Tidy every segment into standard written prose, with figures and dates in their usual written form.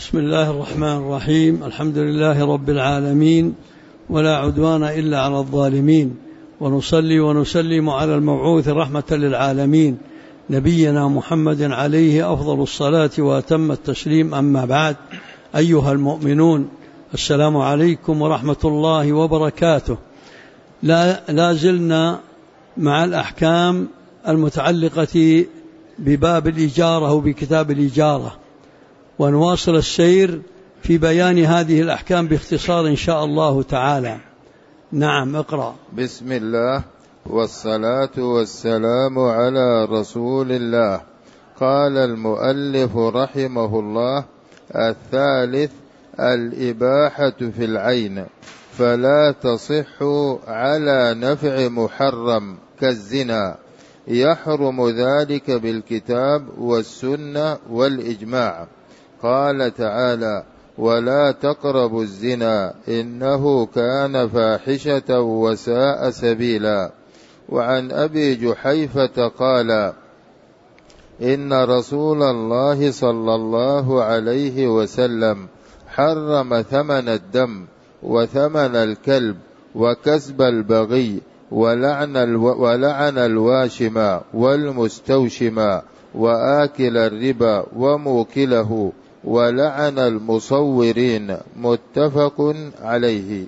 بسم الله الرحمن الرحيم. الحمد لله رب العالمين، ولا عدوان إلا على الظالمين، ونصلي ونسلم على المبعوث رحمة للعالمين نبينا محمد عليه أفضل الصلاة وأتم التسليم. أما بعد، أيها المؤمنون، السلام عليكم ورحمة الله وبركاته. لا زلنا مع الأحكام المتعلقة بباب الإجارة وبكتاب الإجارة، ونواصل السير في بيان هذه الأحكام باختصار إن شاء الله تعالى. نعم، اقرأ. بسم الله والصلاة والسلام على رسول الله. قال المؤلف رحمه الله: الثالث الإباحة في العين، فلا تصح على نفع محرم كالزنا، يحرم ذلك بالكتاب والسنة والإجماع. قال تعالى: ولا تقربوا الزنا إنه كان فاحشة وساء سبيلا. وعن أبي جحيفة قال: إن رسول الله صلى الله عليه وسلم حرم ثمن الدم وثمن الكلب وكسب البغي ولعن الواشم والمستوشم وآكل الربا وموكله ولعن المصورين. متفق عليه.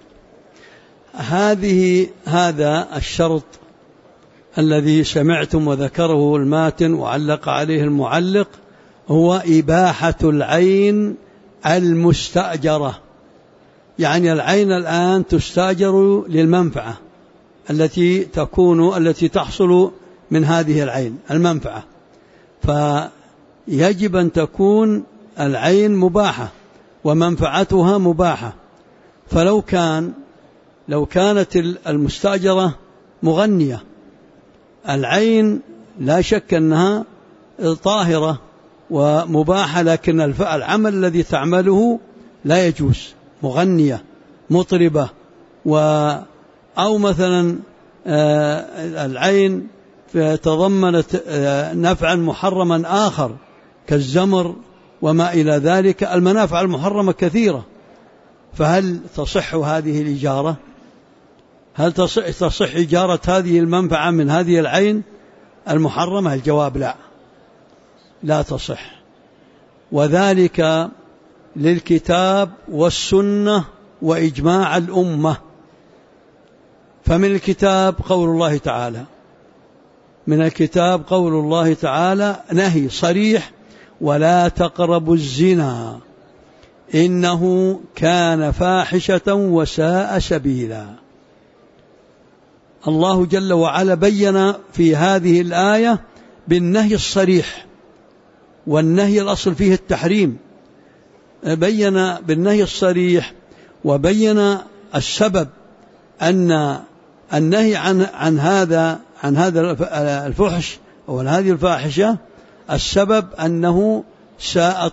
هذا الشرط الذي سمعتم وذكره الماتن وعلق عليه المعلق هو إباحة العين المستأجرة، يعني العين الآن تستأجر للمنفعة التي تحصل من هذه العين المنفعة، فيجب أن تكون العين مباحة ومنفعتها مباحة. فلو كانت المستأجرة مغنية، العين لا شك أنها طاهرة ومباحة، لكن العمل الذي تعمله لا يجوز. مغنية مطربة أو مثلا العين تضمنت نفعا محرما آخر كالزمر وما إلى ذلك. المنافع المحرمة كثيرة، فهل تصح هذه الإجارة؟ هل تصح إجارة هذه المنفعة من هذه العين المحرمة؟ الجواب لا تصح، وذلك للكتاب والسنة وإجماع الأمة. فمن الكتاب قول الله تعالى نهي صريح: ولا تقربوا الزنا إنه كان فاحشة وساء سبيلا. الله جل وعلا بين في هذه الآية بالنهي الصريح، والنهي الأصل فيه التحريم، بين بالنهي الصريح وبين السبب أن النهي عن هذا الفحش أو هذه الفاحشة، السبب أنه ساء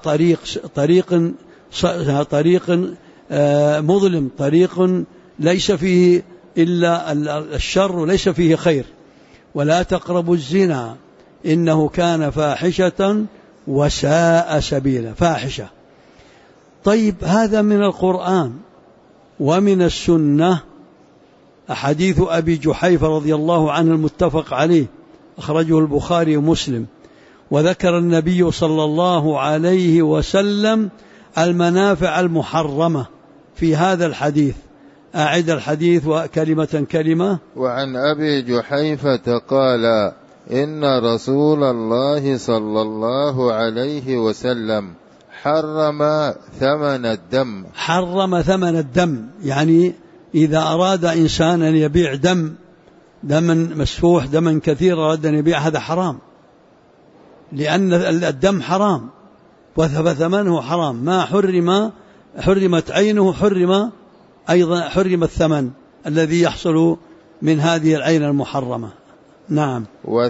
طريق مظلم، طريق ليس فيه إلا الشر وليس فيه خير. ولا تقربوا الزنا إنه كان فاحشة وساء سبيلا. فاحشة، طيب، هذا من القرآن ومن السنة. أحاديث أبي جحيفة رضي الله عنه المتفق عليه أخرجه البخاري ومسلم، وذكر النبي صلى الله عليه وسلم المنافع المحرمة في هذا الحديث. أعد الحديث وكلمة كلمة. وعن أبي جحيفة قال: إن رسول الله صلى الله عليه وسلم حرم ثمن الدم. يعني إذا أراد إنسان أن يبيع دما مسفوح، دما كثير، أراد أن يبيع، هذا حرام، لأن الدم حرام وثمنه حرام. ما حرمت عينه حرم الثمن الذي يحصل من هذه العين المحرمة. نعم.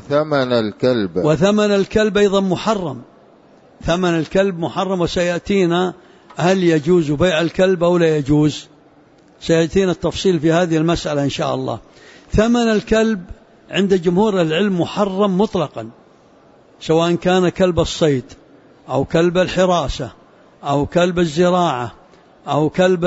وثمن الكلب أيضا محرم. ثمن الكلب محرم، وسيأتينا هل يجوز بيع الكلب أو لا يجوز، سيأتينا التفصيل في هذه المسألة إن شاء الله. ثمن الكلب عند جمهور العلم محرم مطلقا، سواء كان كلب الصيد أو كلب الحراسة أو كلب الزراعة أو كلب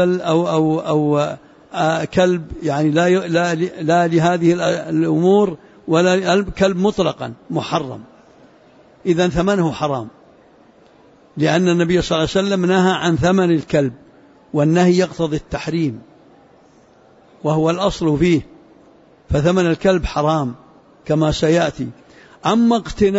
كلب يعني لا لهذه الأمور، ولا كلب مطلقا محرم، إذن ثمنه حرام، لأن النبي صلى الله عليه وسلم نهى عن ثمن الكلب، والنهي يقتضي التحريم وهو الأصل فيه، فثمن الكلب حرام كما سيأتي. أما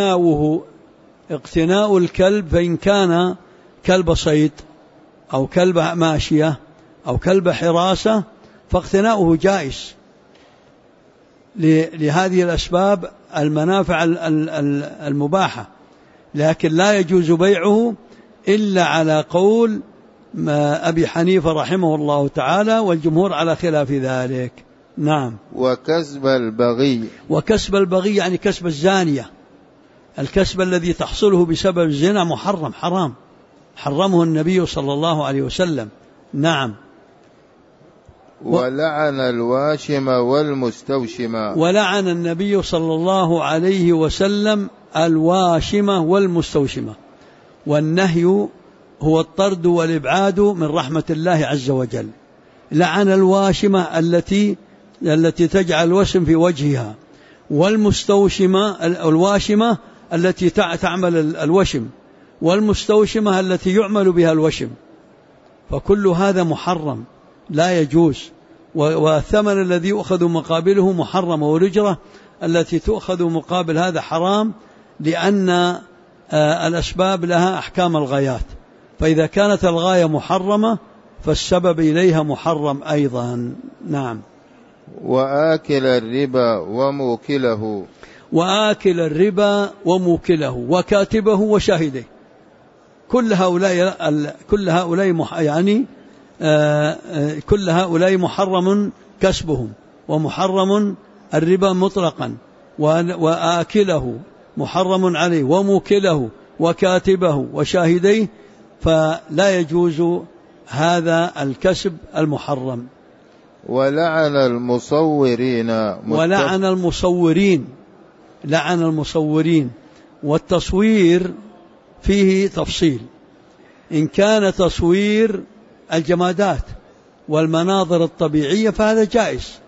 اقتناء الكلب، فإن كان كلب صيد أو كلب ماشية أو كلب حراسة فاقتناؤه جائز لهذه الأسباب المنافع المباحة، لكن لا يجوز بيعه إلا على قول أبي حنيفة رحمه الله تعالى، والجمهور على خلاف ذلك. نعم. وكسب البغي يعني كسب الزانية، الكسب الذي تحصله بسبب الزنا محرم، حرام، حرمه النبي صلى الله عليه وسلم. نعم. ولعن الواشم والمستوشم، ولعن النبي صلى الله عليه وسلم الواشمة والمستوشمة، والنهي هو الطرد والإبعاد من رحمة الله عز وجل. لعن الواشمة التي تجعل الوشم في وجهها، والمستوشمة الواشمة التي تعمل الوشم، والمستوشمة التي يعمل بها الوشم، فكل هذا محرم لا يجوز، والثمن الذي يؤخذ مقابله محرم، والأجرة التي تؤخذ مقابل هذا حرام، لأن الأسباب لها أحكام الغايات، فإذا كانت الغاية محرمة فالسبب إليها محرم أيضا. نعم. وآكل الربا وموكله، وآكل الربا وموكله وكاتبه وشاهده، كل هؤلاء محرم كسبهم، ومحرم الربا مطلقا، وآكله محرم عليه، وموكله وكاتبه وشاهديه، فلا يجوز هذا الكسب المحرم. ولعن المصورين، والتصوير فيه تفصيل. إن كان تصوير الجمادات والمناظر الطبيعية فهذا جائز،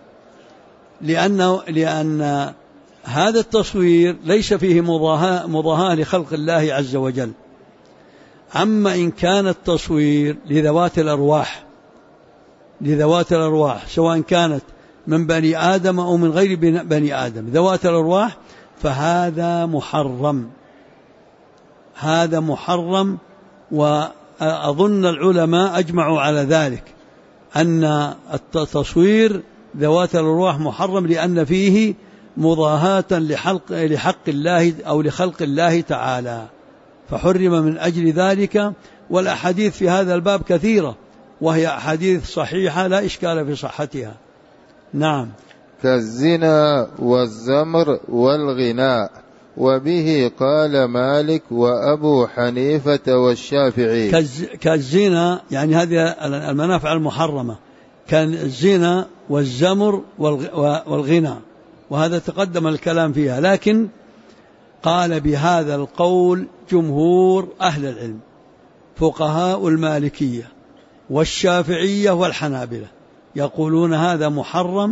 لأن هذا التصوير ليس فيه مضاهاة لخلق الله عز وجل. أما إن كان التصوير لذوات الأرواح سواء كانت من بني آدم أو من غير بني آدم، ذوات الأرواح، فهذا محرم، وأظن العلماء أجمعوا على ذلك، أن التصوير ذوات الأرواح محرم، لأن فيه مضاهاة لحق الله أو لخلق الله تعالى، فحرم من أجل ذلك. والأحاديث في هذا الباب كثيرة، وهي أحاديث صحيحة لا إشكال في صحتها. نعم. كالزنا والزمر والغناء، وبه قال مالك وأبو حنيفة والشافعي. كالزنا يعني هذه المنافع المحرمة، كان الزنا والزمر والغناء، وهذا تقدم الكلام فيها، لكن قال بهذا القول جمهور أهل العلم، فقهاء المالكية والشافعية والحنابلة، يقولون هذا محرم،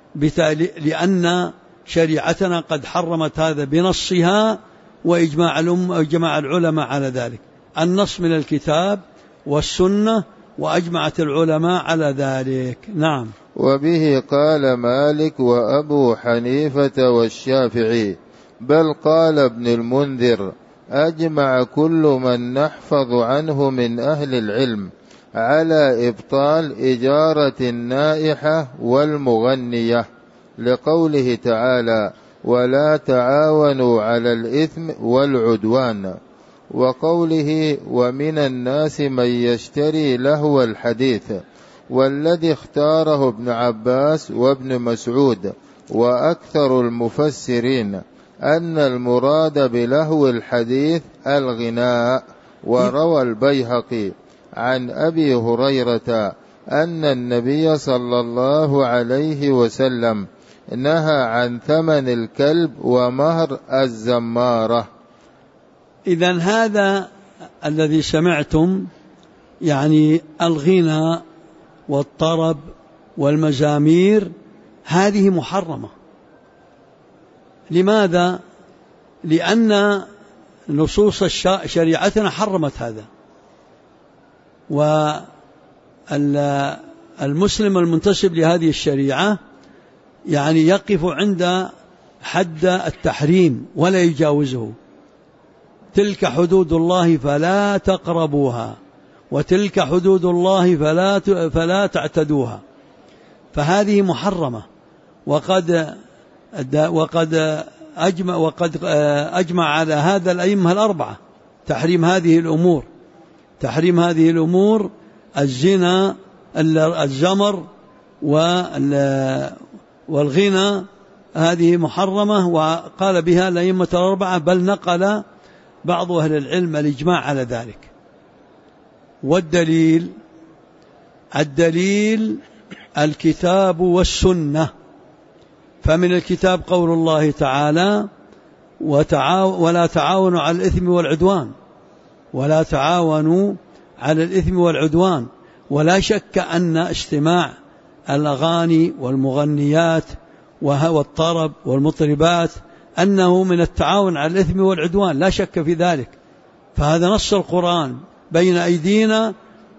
لأن شريعتنا قد حرمت هذا بنصها، وإجماع العلماء على ذلك، النص من الكتاب والسنة، وأجمعت العلماء على ذلك. نعم. وبه قال مالك وأبو حنيفة والشافعي، بل قال ابن المنذر أجمع كل من نحفظ عنه من أهل العلم على إبطال إجارة النائحة والمغنية، لقوله تعالى ولا تعاونوا على الإثم والعدوان، وقوله ومن الناس من يشتري لهو الحديث، والذي اختاره ابن عباس وابن مسعود وأكثر المفسرين أن المراد بلهو الحديث الغناء. وروى البيهقي عن أبي هريرة أن النبي صلى الله عليه وسلم نهى عن ثمن الكلب ومهر الزمارة. إذن هذا الذي سمعتم يعني الغنى والطرب والمزامير هذه محرمة. لماذا؟ لأن نصوص شريعتنا حرمت هذا، والمسلم المنتسب لهذه الشريعة يعني يقف عند حد التحريم ولا يجاوزه. تلك حدود الله فلا تقربوها، وتلك حدود الله فلا تعتدوها، فهذه محرمة. وقد أجمع على هذا الأئمة الأربعة تحريم هذه الأمور، الزنا، الزمر، والغنى، هذه محرمة، وقال بها الأئمة الأربعة، بل نقل بعض أهل العلم الإجماع على ذلك. والدليل الكتاب والسنة. فمن الكتاب قول الله تعالى: ولا تعاونوا على الإثم والعدوان، ولا تعاونوا على الإثم والعدوان. ولا شك أن استماع الأغاني والمغنيات والطرب والمطربات أنه من التعاون على الإثم والعدوان، لا شك في ذلك. فهذا نص القرآن بين أيدينا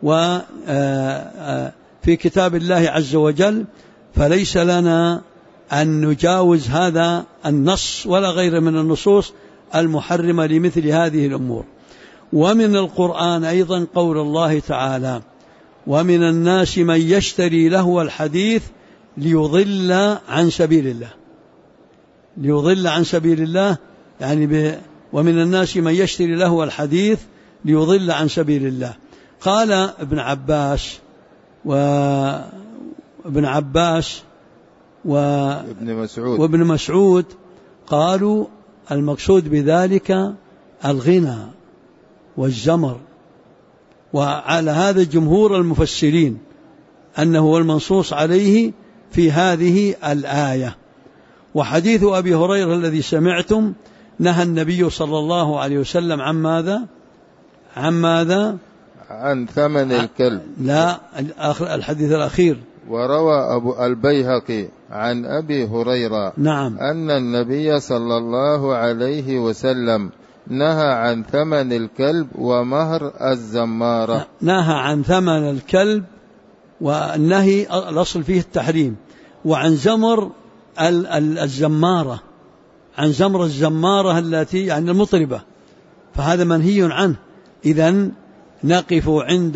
وفي كتاب الله عز وجل، فليس لنا أن نجاوز هذا النص ولا غير من النصوص المحرمة لمثل هذه الأمور. ومن القرآن أيضا قول الله تعالى: ومن الناس من يشتري لهو الحديث ليضل عن سبيل الله، يعني ومن الناس من يشتري لهو الحديث ليضل عن سبيل الله. قال ابن عباس وابن مسعود قالوا المقصود بذلك الغنى والزمر، وعلى هذا جمهور المفسرين أنه هو المنصوص عليه في هذه الآية. وحديث أبي هريرة الذي سمعتم نهى النبي صلى الله عليه وسلم عن ماذا؟ عن ثمن الكلب. لا، الحديث الأخير. وروى أبو البيهقي عن أبي هريرة نعم أن النبي صلى الله عليه وسلم نهى عن ثمن الكلب ومهر الزمارة. نهى عن ثمن الكلب، والنهي الأصل فيه التحريم. وعن زمر الزمارة، عن زمر الزمارة التي يعني المطربة، فهذا منهي عنه. إذن نقف عند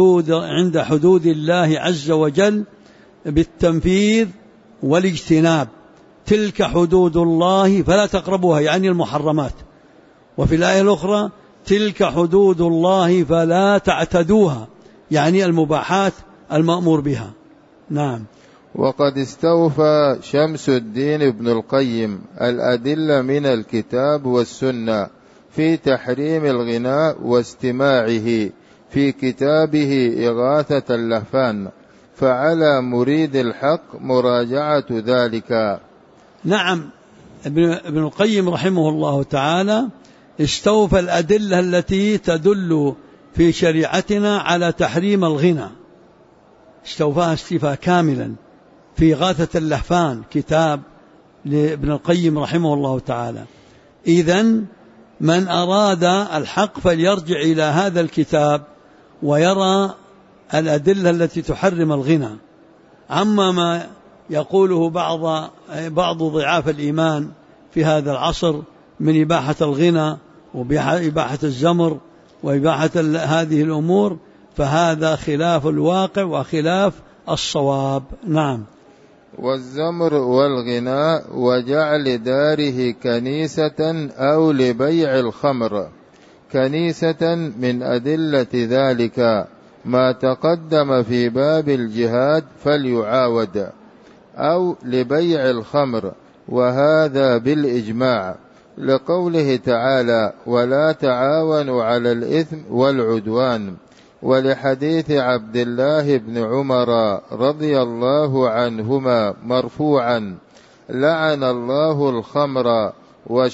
حدود الله عز وجل بالتنفيذ والاجتناب. تلك حدود الله فلا تقربوها، يعني المحرمات. وفي الآية الأخرى: تلك حدود الله فلا تعتدوها، يعني المباحات المأمور بها. نعم. وقد استوفى شمس الدين ابن القيم الأدلة من الكتاب والسنة في تحريم الغناء واستماعه في كتابه إغاثة اللهفان، فعلى مريد الحق مراجعة ذلك. نعم، ابن القيم رحمه الله تعالى استوفى الأدلة التي تدل في شريعتنا على تحريم الغنى، استوفاها استيفاء كاملا في إغاثة اللهفان، كتاب لابن القيم رحمه الله تعالى. إذن من أراد الحق فليرجع إلى هذا الكتاب ويرى الأدلة التي تحرم الغنى. أما ما يقوله بعض ضعاف الإيمان في هذا العصر من إباحة الغنى وإباحة الزمر وإباحة هذه الأمور، فهذا خلاف الواقع وخلاف الصواب. نعم. والزمر والغناء وجعل داره كنيسة أو لبيع الخمر. كنيسة من أدلة ذلك ما تقدم في باب الجهاد فليعاود، أو لبيع الخمر، وهذا بالإجماع، لقوله تعالى: ولا تعاونوا على الإثم والعدوان، ولحديث عبد الله بن عمر رضي الله عنهما مرفوعا: لعن الله الخمر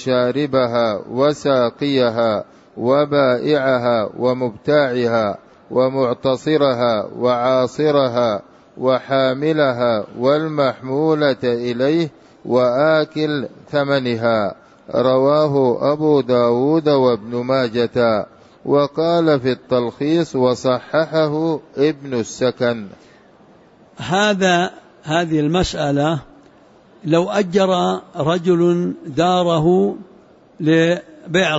وشاربها وساقيها وبائعها ومبتاعها ومعتصرها وعاصرها وحاملها والمحمولة إليه وآكل ثمنها. رواه أبو داود وابن ماجة. وقال في التلخيص وصححه ابن السكن. هذه المسألة لو أجر رجل داره لبيع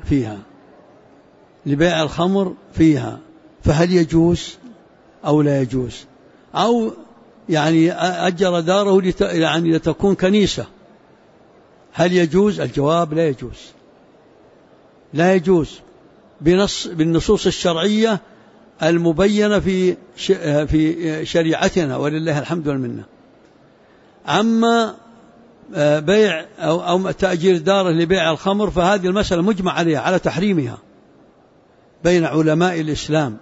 الخمر فيها فهل يجوز أو لا يجوز؟ أو يعني أجر داره لتكون كنيسة، هل يجوز؟ الجواب لا يجوز، لا يجوز بالنصوص الشرعية المبينة في شريعتنا ولله الحمد والمنة. أما بيع أو تأجير داره لبيع الخمر فهذه المسألة مجمع عليها على تحريمها بين علماء الإسلام،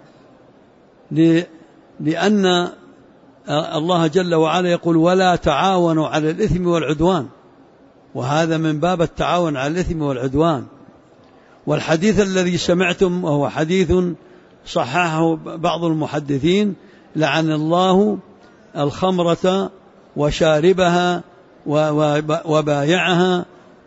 لأن الله جل وعلا يقول ولا تعاونوا على الإثم والعدوان، وهذا من باب التعاون على الإثم والعدوان. والحديث الذي سمعتم وهو حديث صححه بعض المحدثين: لعن الله الخمرة وشاربها وبايعها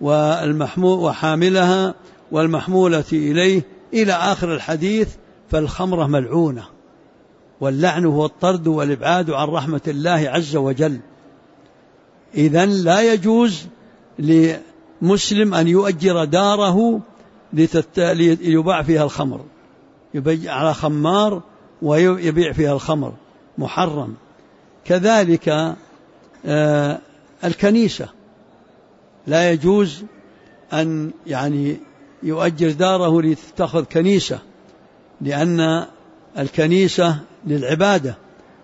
وحاملها والمحمولة إليه إلى آخر الحديث. فالخمرة ملعونة، واللعن هو الطرد والإبعاد عن رحمة الله عز وجل. إذن لا يجوز لمسلم أن يؤجر داره ليباع فيها الخمر، يبيع على خمار ويبيع فيها الخمر، محرم. كذلك الكنيسة لا يجوز أن يؤجر داره لتتخذ كنيسة، لأن الكنيسة للعبادة،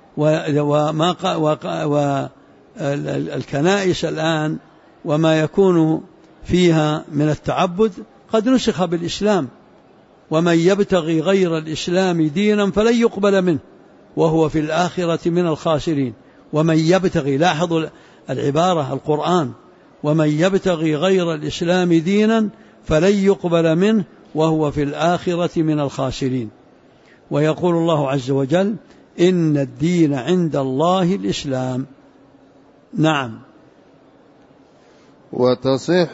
والكنائس الآن وما يكون فيها من التعبد قد نسخ بالإسلام، ومن يبتغي غير الإسلام دينا فلن يقبل منه وهو في الآخرة من الخاسرين. ومن يبتغي، لاحظوا العبارة القرآن، ومن يبتغي غير الإسلام دينا فلن يقبل منه وهو في الآخرة من الخاسرين. ويقول الله عز وجل: إن الدين عند الله الإسلام. نعم. وتصح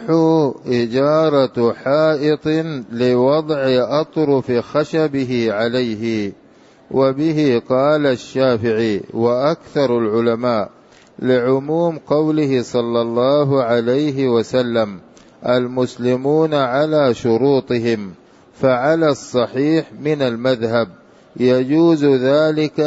إجارة حائط لوضع أطرف خشبه عليه، وبه قال الشافعي وأكثر العلماء، لعموم قوله صلى الله عليه وسلم: المسلمون على شروطهم. فعلى الصحيح من المذهب يجوز ذلك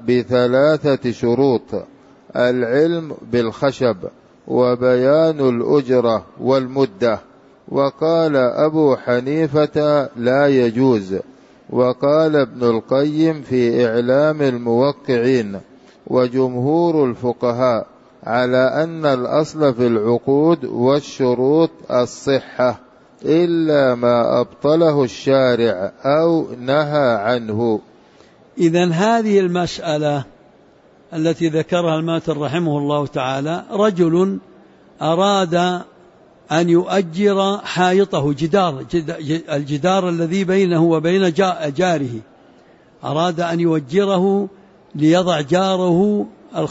ب3 شروط: العلم بالخشب، وبيان الأجرة والمدة. وقال أبو حنيفة لا يجوز، وقال ابن القيم في إعلام الموقعين وجمهور الفقهاء على أن الأصل في العقود والشروط الصحة، إلا ما أبطله الشارع أو نهى عنه. إذن هذه المسألة التي ذكرها الماتر رحمه الله تعالى: رجل أراد أن يؤجر حائطه، الجدار الذي بينه وبين جاره، أراد أن يؤجره ليضع جاره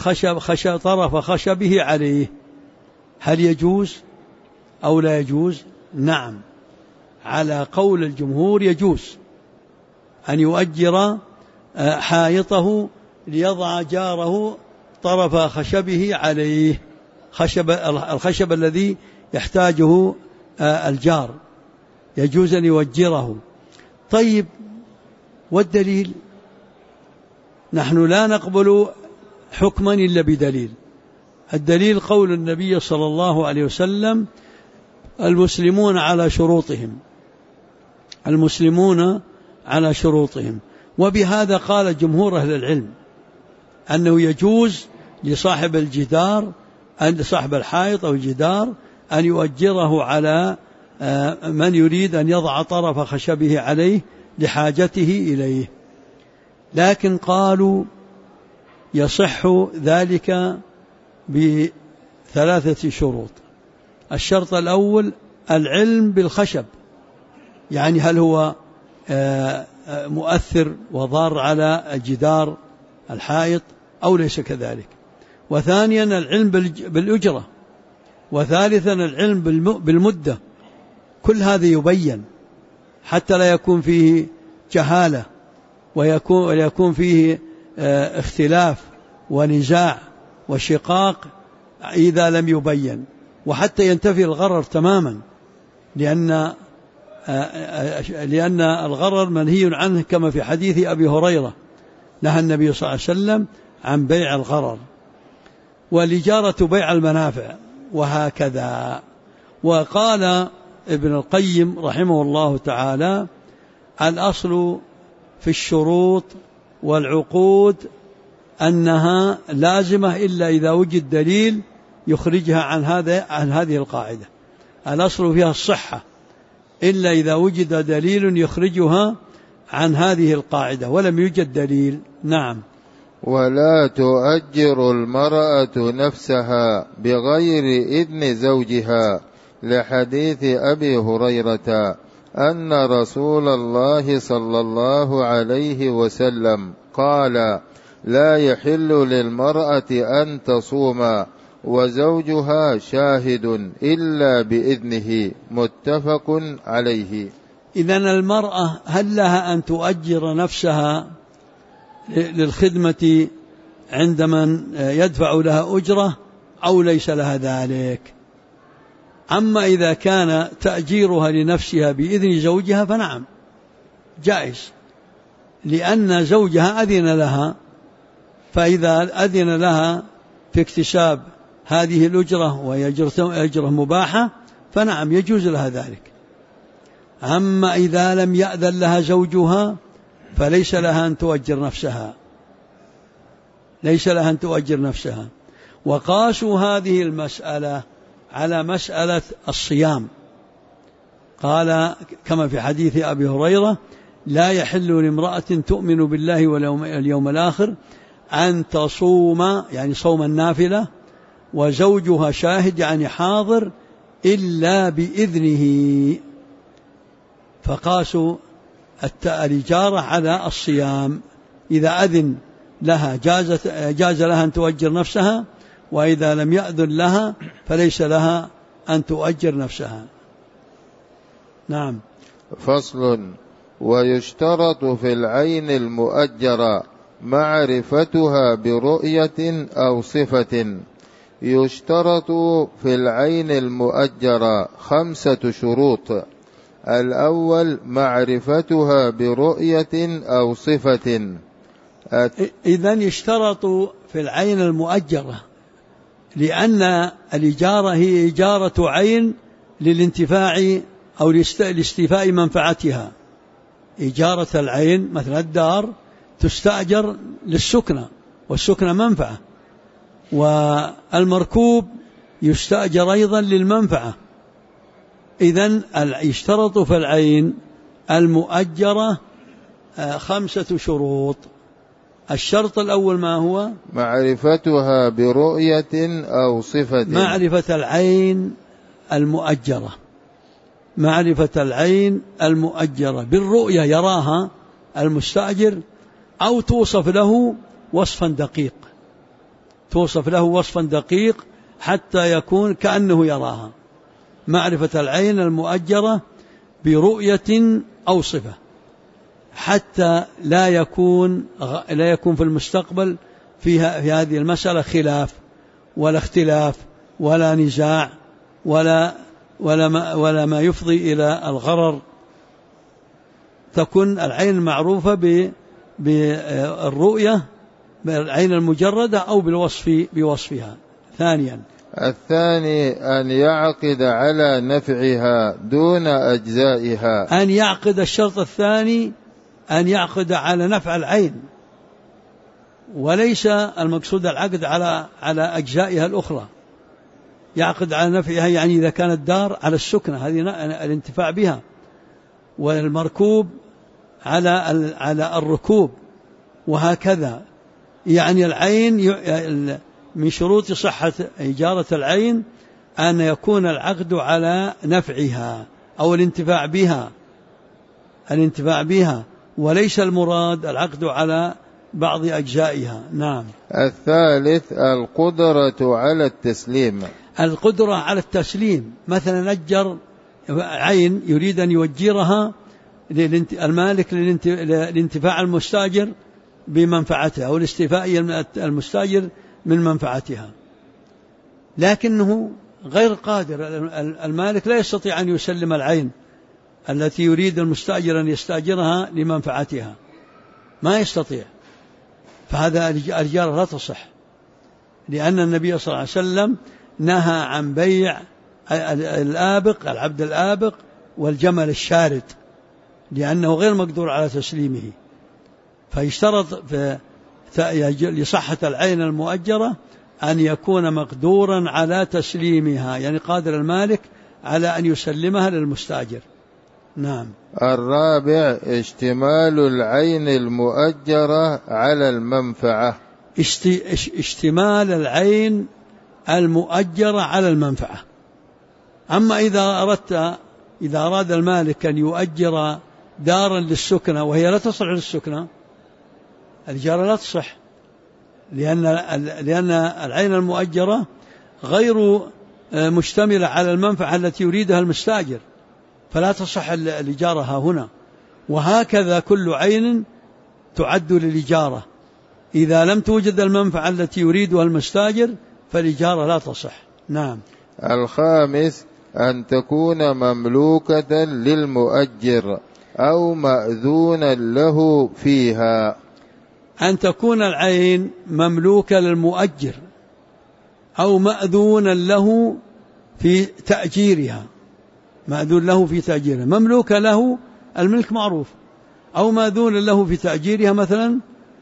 طرف خشبه عليه، هل يجوز أو لا يجوز؟ نعم، على قول الجمهور يجوز أن يؤجر حائطه ليضع جاره طرف خشبه عليه، الخشب الذي يحتاجه الجار، يجوز أن يؤجره. طيب، والدليل؟ نحن لا نقبل حكما إلا بدليل. الدليل قول النبي صلى الله عليه وسلم: المسلمون على شروطهم، المسلمون على شروطهم. وبهذا قال جمهور أهل العلم أنه يجوز لصاحب الجدار، صاحب الحائط أو الجدار، أن يؤجره على من يريد أن يضع طرف خشبه عليه لحاجته إليه. لكن قالوا يصح ذلك ب3 شروط. الشرط الأول العلم بالخشب، يعني هل هو مؤثر وضار على الجدار الحائط أو ليس كذلك. وثانيا العلم بالأجرة. وثالثا العلم بالمدة. كل هذا يبين حتى لا يكون فيه جهالة ويكون فيه اختلاف ونزاع وشقاق إذا لم يبين، وحتى ينتفي الغرر تماما، لأن الغرر منهي عنه كما في حديث أبي هريرة نهى النبي صلى الله عليه وسلم عن بيع الغرر. والإجارة بيع المنافع وهكذا. وقال ابن القيم رحمه الله تعالى: الأصل في الشروط والعقود أنها لازمة إلا إذا وجد دليل يخرجها عن هذه القاعدة. الأصل فيها الصحة إلا إذا وجد دليل يخرجها عن هذه القاعدة، ولم يوجد دليل. نعم. ولا تؤجر المرأة نفسها بغير إذن زوجها، لحديث أبي هريرة أن رسول الله صلى الله عليه وسلم قال: لا يحل للمرأة أن تصوم وزوجها شاهد إلا بإذنه، متفق عليه. إذن المرأة هل لها أن تؤجر نفسها للخدمة عند من يدفع لها أجرة أو ليس لها ذلك؟ أما إذا كان تأجيرها لنفسها بإذن زوجها فنعم جائز، لأن زوجها أذن لها، فإذا أذن لها في اكتساب هذه الأجرة وهي أجرة مباحة فنعم يجوز لها ذلك. أما إذا لم يأذن لها زوجها فليس لها أن تؤجر نفسها، ليس لها أن تؤجر نفسها. وقاسوا هذه المسألة على مسألة الصيام. قال كما في حديث أبي هريرة: لا يحل لامرأة تؤمن بالله واليوم الآخر أن تصوم، يعني صوم النافلة، وزوجها شاهد يعني حاضر، إلا بإذنه. فقاسوا الإجارة على الصيام، إذا أذن لها جاز لها أن تؤجر نفسها، وإذا لم يأذن لها فليس لها أن تؤجر نفسها. نعم. فصل: ويشترط في العين المؤجرة معرفتها برؤية أو صفة. يشترط في العين المؤجرة 5 شروط. الأول معرفتها برؤية أو صفة. إذن يشترط في العين المؤجرة، لأن الإجارة هي إجارة عين للانتفاع أو لاستيفاء منفعتها. إجارة العين مثل الدار تستأجر للسكنة، والسكنة منفعة، والمركوب يستأجر أيضا للمنفعة. إذن يشترط في العين المؤجرة 5 شروط. الشرط الأول ما هو؟ معرفتها برؤية أو صفة. معرفة العين المؤجرة، معرفة العين المؤجرة بالرؤية يراها المستأجر، أو توصف له وصفا دقيق، توصف له وصفا دقيق حتى يكون كأنه يراها. معرفة العين المؤجرة برؤية أو صفة، حتى لا يكون في المستقبل في هذه المسألة خلاف ولا اختلاف ولا نزاع ولا ما يفضي إلى الغرر. تكون العين معروفة بالرؤية، بالعين المجردة، أو بوصفها. ثانيا، الثاني أن يعقد على نفعها دون أجزائها. أن يعقد، الشرط الثاني أن يعقد على نفع العين، وليس المقصود العقد على أجزائها الأخرى. يعقد على نفعها يعني إذا كانت دار على السكنة، هذه الانتفاع بها، والمركوب على الركوب، وهكذا. يعني العين من شروط صحة إجارة العين أن يكون العقد على نفعها أو الانتفاع بها، وليس المراد العقد على بعض أجزائها. نعم. الثالث القدرة على التسليم. القدرة على التسليم، مثلا أجر عين يريد أن يؤجرها المالك لانتفاع المستاجر بمنفعتها أو لاستيفاء المستاجر من منفعتها، لكنه غير قادر، المالك لا يستطيع أن يسلم العين التي يريد المستاجر أن يستاجرها لمنفعتها، ما يستطيع، فهذا الإجارة لا تصح، لأن النبي صلى الله عليه وسلم نهى عن بيع الآبق، العبد الآبق والجمل الشارد، لأنه غير مقدور على تسليمه، فيشترط لصحة العين المؤجرة أن يكون مقدورا على تسليمها، يعني قادر المالك على أن يسلمها للمستاجر. نعم. الرابع اشتمال العين المؤجرة على المنفعة. اشتمال العين المؤجرة على المنفعة. أما إذا أراد المالك أن يؤجر دارا للسكنة وهي لا تصلح للسكنة، الإجارة لا تصح، لأن العين المؤجرة غير مشتملة على المنفعة التي يريدها المستاجر، فلا تصح الإجارة هنا. وهكذا كل عين تعد للإجارة، إذا لم توجد المنفعة التي يريدها المستاجر فالإجارة لا تصح. نعم. الخامس أن تكون مملوكة للمؤجر أو مأذونا له فيها. أن تكون العين مملوكة للمؤجر أو مأذونا له في تأجيرها، مأذون له في تأجيرها، مملوكة له الملك معروف، أو مأذون له في تأجيرها، مثلا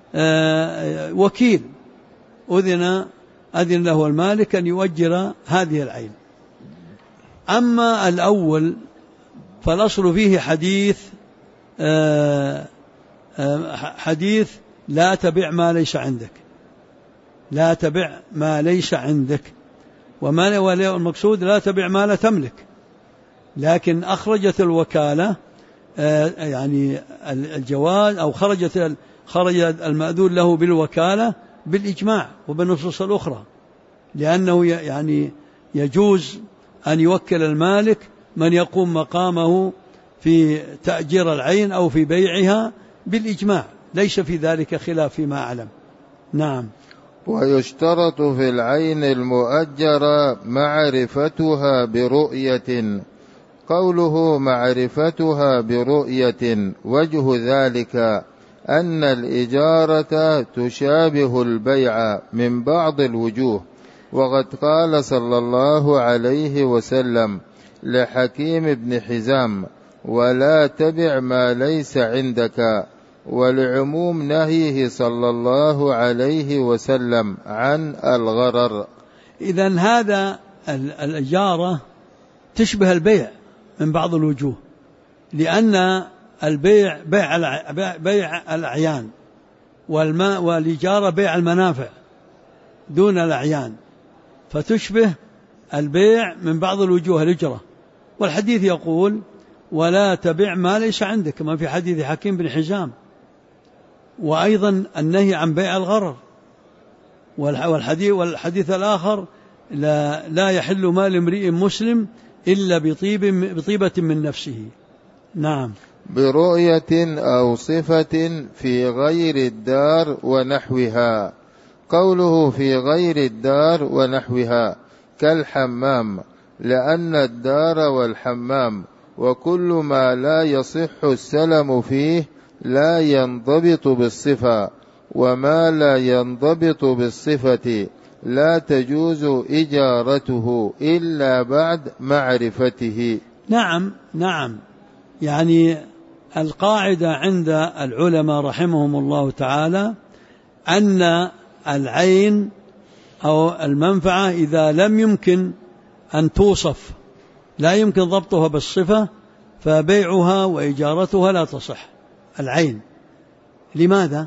وكيل أذن له المالك أن يؤجر هذه العين. أما الأول فالأصل فيه حديث لا تبع ما ليس عندك، لا تبع ما ليس عندك، والمقصود لا تبع ما لا تملك، لكن أخرجت الوكالة يعني الجواز، أو خرج المأذون له بالوكالة بالإجماع وبالنصوص الأخرى، لأنه يعني يجوز أن يوكل المالك من يقوم مقامه في تأجير العين أو في بيعها بالإجماع، ليس في ذلك خلاف فيما أعلم. نعم. ويشترط في العين المؤجرة معرفتها برؤية. قوله معرفتها برؤية وجه ذلك أن الإجارة تشابه البيع من بعض الوجوه، وقد قال صلى الله عليه وسلم لحكيم بن حزام: ولا تبع ما ليس عندك، ولعموم نهيه صلى الله عليه وسلم عن الغرر. إذن هذا الإجارة تشبه البيع من بعض الوجوه، لأن البيع بيع الأعيان، والإجارة بيع المنافع دون الأعيان، فتشبه البيع من بعض الوجوه الإجرة. والحديث يقول: ولا تبع ما ليس عندك، كما في حديث حكيم بن حزام، وأيضا النهي عن بيع الغرر. والحديث الآخر: لا يحل مال امرئ مسلم إلا بطيبة من نفسه. نعم. برؤية أو صفة في غير الدار ونحوها. قوله في غير الدار ونحوها كالحمام، لأن الدار والحمام وكل ما لا يصح السلم فيه لا ينضبط بالصفة، وما لا ينضبط بالصفة لا تجوز إجارته إلا بعد معرفته. نعم، يعني القاعدة عند العلماء رحمهم الله تعالى أن العين أو المنفعة إذا لم يمكن أن توصف، لا يمكن ضبطها بالصفة، فبيعها وإجارتها لا تصح العين. لماذا؟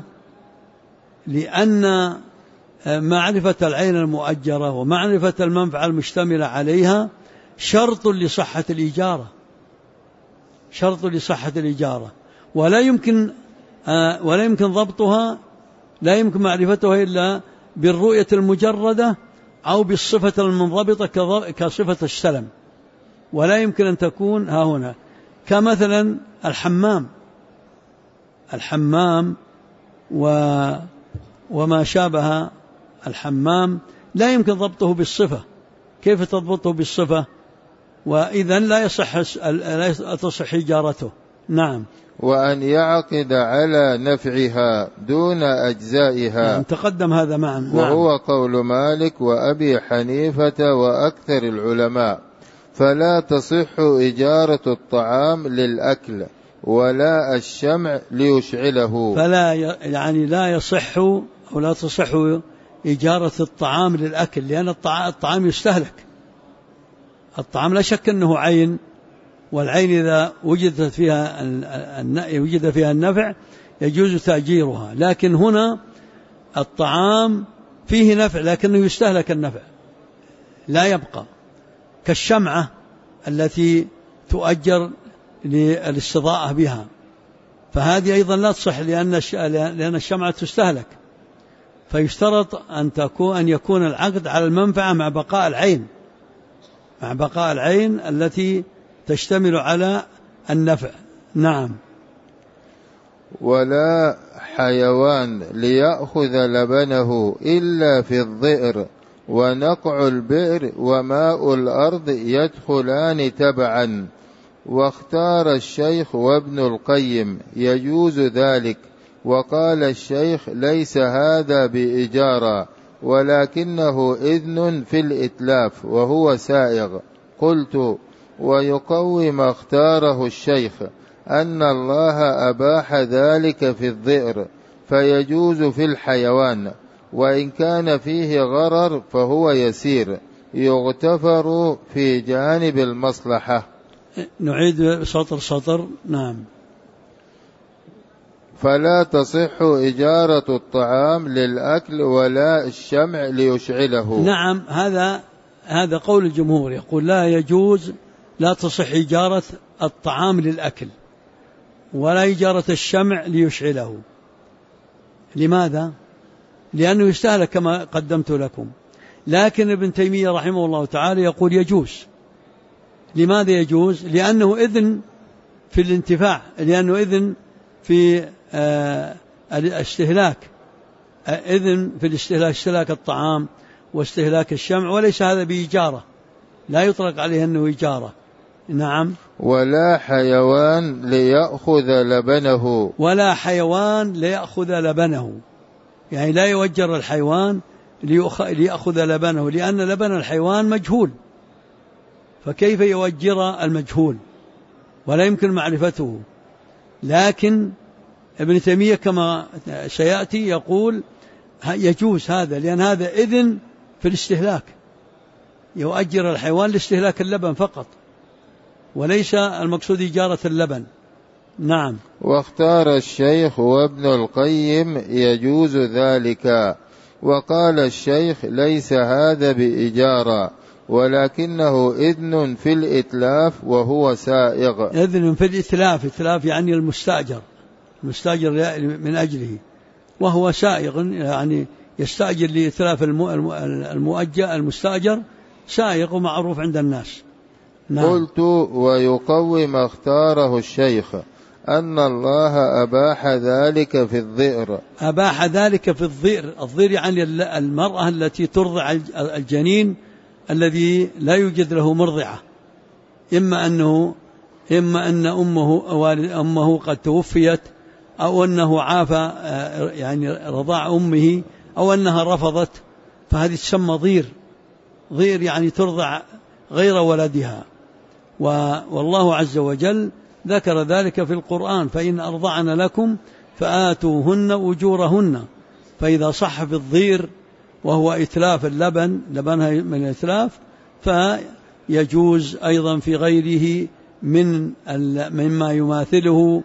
لأن معرفة العين المؤجرة ومعرفة المنفعة المشتملة عليها شرط لصحة الإجارة، ولا يمكن ولا يمكن ضبطها، لا يمكن معرفتها إلا بالرؤية المجردة أو بالصفة المنضبطة كصفة السلم، ولا يمكن أن تكون ها هنا. كمثلا الحمام وما شابه الحمام لا يمكن ضبطه بالصفة. كيف تضبطه بالصفة؟ وإذن لا تصح إجارته. نعم. وأن يعقد على نفعها دون أجزائها. نعم، تقدم هذا معا. وهو قول مالك وأبي حنيفة وأكثر العلماء. فلا تصح إجارة الطعام للأكل ولا الشمع ليشعله. فلا يعني لا يصح أو لا تصح إجارة الطعام للأكل، لأن الطعام يستهلك. الطعام لا شك أنه عين، والعين إذا وجد فيها النفع يجوز تأجيرها، لكن هنا الطعام فيه نفع لكنه يستهلك النفع لا يبقى، كالشمعة التي تؤجر للاستضاءة بها، فهذه أيضا لا تصح لأن الشمعة تستهلك. فيشترط أن يكون العقد على المنفعة مع بقاء العين التي تشتمل على النفع. نعم. ولا حيوان ليأخذ لبنه إلا في الظئر ونقع البئر وماء الأرض يدخلان تبعا. واختار الشيخ وابن القيم يجوز ذلك، وقال الشيخ ليس هذا بإجارة ولكنه إذن في الإتلاف وهو سائغ. قلت ويقوي ما اختاره الشيخ أن الله أباح ذلك في الظئر فيجوز في الحيوان، وإن كان فيه غرر فهو يسير يغتفر في جانب المصلحة. نعيد سطر. نعم. فلا تصح إجارة الطعام للأكل ولا الشمع ليشعله. نعم، هذا قول الجمهور، يقول لا يجوز، لا تصح إجارة الطعام للأكل ولا إجارة الشمع ليشعله. لماذا؟ لأنه يستهلك كما قدمت لكم. لكن ابن تيمية رحمه الله تعالى يقول يجوز. لماذا يجوز؟ لأنه إذن في الانتفاع، لأنه إذن في الاستهلاك، إذن في الاستهلاك، استهلاك الطعام واستهلاك الشمع، وليس هذا بإجارة، لا يطلق عليه أنه إجارة. نعم. ولا حيوان ليأخذ لبنه. ولا حيوان ليأخذ لبنه، يعني لا يؤجر الحيوان ليأخذ لبنه، لأن لبن الحيوان مجهول، فكيف يؤجر المجهول ولا يمكن معرفته. لكن ابن تيمية كما سيأتي يقول يجوز هذا، لأن هذا إذن في الاستهلاك، يؤجر الحيوان لاستهلاك اللبن فقط، وليس المقصود إجارة اللبن. نعم. واختار الشيخ وابن القيم يجوز ذلك، وقال الشيخ ليس هذا بإجارة ولكنه إذن في الإتلاف وهو سائغ. إذن في الإتلاف، إتلاف يعني المستأجر من أجله، وهو سائغ يعني يستأجر لإتلاف المستأجر، سائغ ومعروف عند الناس. نعم. قلت ويقوي ما اختاره الشيخ أن الله أباح ذلك في الظئر. أباح ذلك في الظئر. الظئر يعني المرأة التي ترضع الجنين الذي لا يوجد له مرضعة، إما أن أمه قد توفيت، أو أنه عافى يعني رضاع أمه، أو أنها رفضت، فهذه تسمى ظئر يعني ترضع غير ولدها. والله عز وجل ذكر ذلك في القرآن: فإن أرضعن لكم فآتوهن أجورهن. فإذا صح في الظئر وهو إتلاف اللبن، لبنها من الإتلاف، فيجوز أيضا في غيره مما يماثله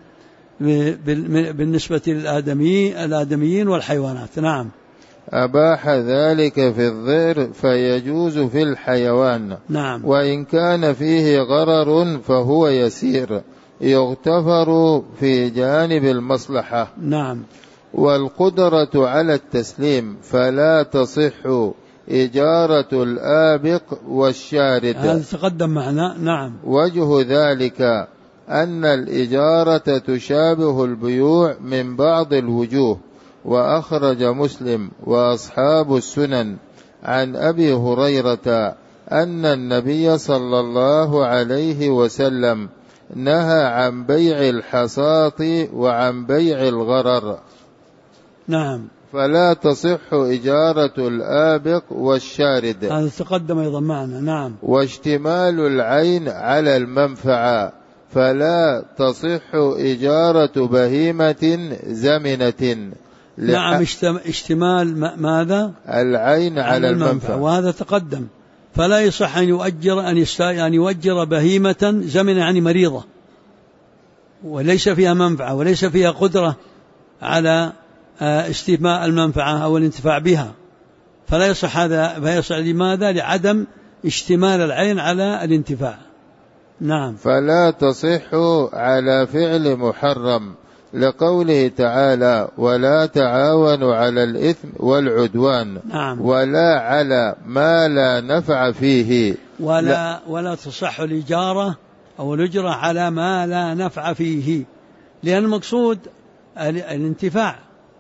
بالنسبة للآدميين والحيوانات. نعم. أباح ذلك في الظئر فيجوز في الحيوان. نعم. وإن كان فيه غرر فهو يسير يغتفر في جانب المصلحة. نعم. والقدرة على التسليم فلا تصح إجارة الآبق والشارد. هذا تقدم معنا. نعم. وجه ذلك أن الإجارة تشابه البيوع من بعض الوجوه. وأخرج مسلم وأصحاب السنن عن أبي هريرة أن النبي صلى الله عليه وسلم نهى عن بيع الحصاة وعن بيع الغرر. نعم. فلا تصح إجارة الآبق والشارد. هذا تقدم أيضا معنا. نعم. واشتمال العين على المنفعة فلا تصح إجارة بهيمة زمنة. نعم. اشتمال ماذا؟ العين على المنفعة. وهذا تقدم. فلا يصح أن يؤجر بهيمة زمنة يعني مريضة وليس فيها منفعة وليس فيها قدرة على استيفاء المنفعة أو الانتفاع بها، فلا يصح هذا. فيصح لماذا؟ لعدم اشتمال العين على الانتفاع. نعم. فلا تصح على فعل محرم لقوله تعالى ولا تعاونوا على الإثم والعدوان. نعم. ولا على ما لا نفع فيه. ولا تصح الإجارة أو الأجرة على ما لا نفع فيه، لأن المقصود الانتفاع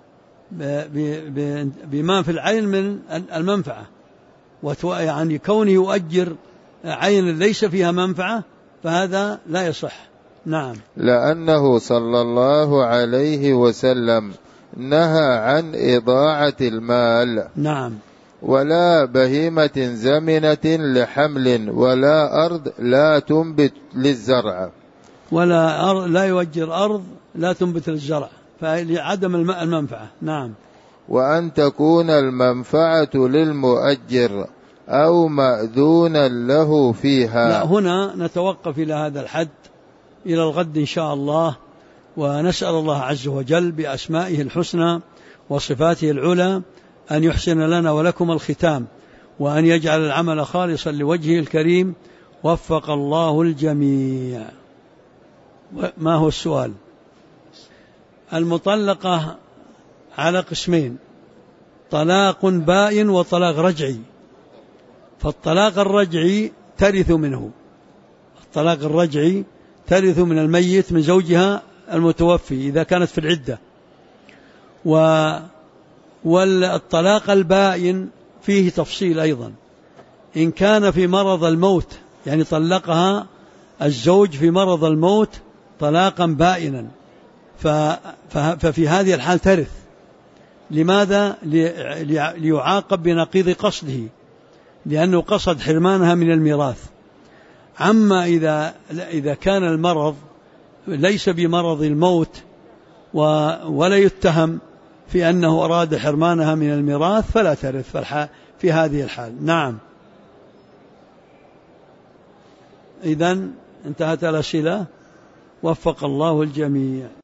بما في العين من المنفعة، يعني كونه يؤجر عين ليس فيها منفعة فهذا لا يصح. نعم. لأنه صلى الله عليه وسلم نهى عن إضاعة المال. نعم. ولا بهيمة زمنة لحمل ولا أرض لا تنبت للزرع. لا يؤجر أرض لا تنبت للزرع فلعدم المنفعة. نعم. وأن تكون المنفعة للمؤجر أو مأذونا له فيها. لا، هنا نتوقف إلى هذا الحد إلى الغد إن شاء الله، ونسأل الله عز وجل بأسمائه الحسنى وصفاته العلى أن يحسن لنا ولكم الختام، وأن يجعل العمل خالصا لوجهه الكريم. وفق الله الجميع. ما هو السؤال؟ المطلقة على قسمين: طلاق بائن وطلاق رجعي. فالطلاق الرجعي ترث منه، الطلاق الرجعي ترث من الميت من زوجها المتوفي إذا كانت في العدة. والطلاق البائن فيه تفصيل أيضا، إن كان في مرض الموت، يعني طلقها الزوج في مرض الموت طلاقا بائنا، ففي هذه الحال ترث. لماذا؟ ليعاقب بنقيض قصده، لأنه قصد حرمانها من الميراث. أما إذا كان المرض ليس بمرض الموت ولا يتهم في أنه أراد حرمانها من الميراث فلا ترث في هذه الحال. نعم. إذن انتهت الأسئلة. وفق الله الجميع.